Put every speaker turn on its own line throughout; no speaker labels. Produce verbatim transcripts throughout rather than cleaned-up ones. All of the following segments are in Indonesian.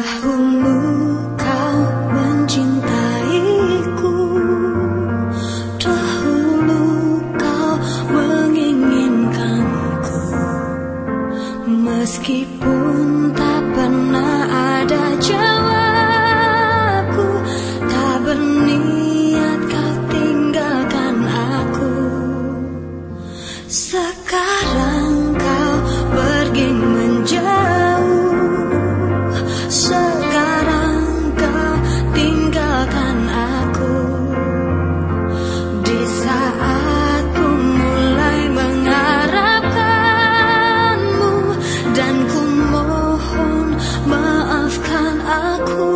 Dahulu kau mencintaiku, dahulu kau menginginkanku, meskipun tak pernah ada jawabku, tak berniat kau tinggalkan aku. Sekarang kau pergi menjauh, sekarang kau tinggalkan aku. Di saat ku mulai mengharapkanmu, dan ku mohon maafkan aku.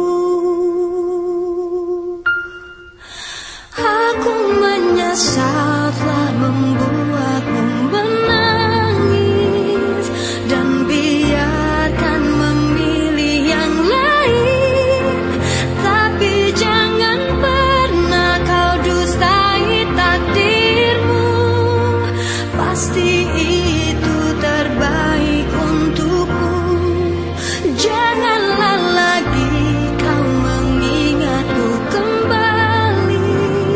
Aku menyesal telah membuatmu menangis, dan biarkan memilih yang lain. Tapi jangan pernah kau dustai takdirmu, pasti itu terbaik untukmu. Janganlah lagi kau mengingatku kembali.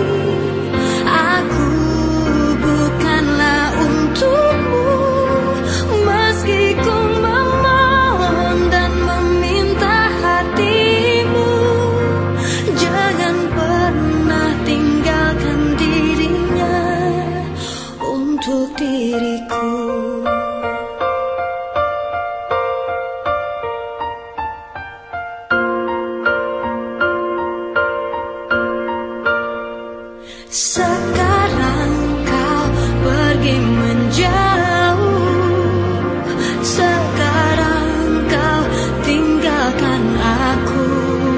Aku bukanlah untukmu, meski ku memohon dan meminta hatimu. Jangan pernah tinggalkan dirinya untuk diriku. Sekarang kau pergi menjauh, sekarang kau tinggalkan aku.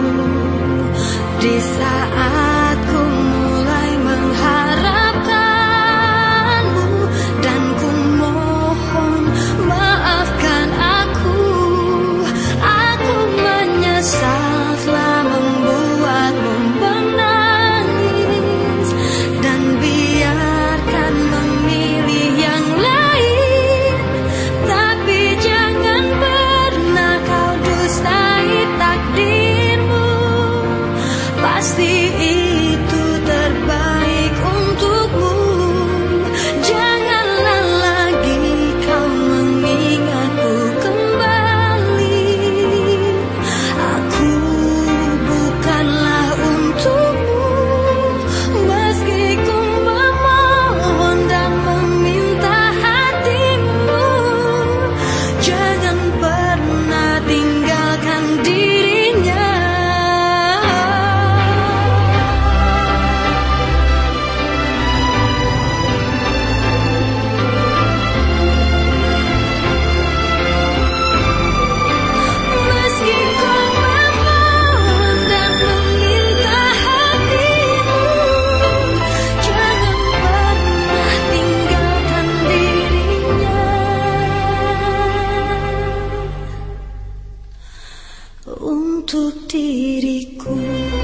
Di saat ku mulai mengharapkanmu, dan ku mohon maafkan aku. Aku menyesal telah membuatmu menangis, dan biarkan memilih yang lain. Tapi jangan pernah kau dustai takdirmu, pasti itu terbaik untukmu. Janganlah lagi kau mengingatku kembali. Aku bukanlah untukmu, meski ku memohon dan meminta hatimu. Jangan pernah tinggalkan dirinya. Meski ku memohon dan meminta hatimu, jangan pernah tinggalkan dirinya untuk diriku.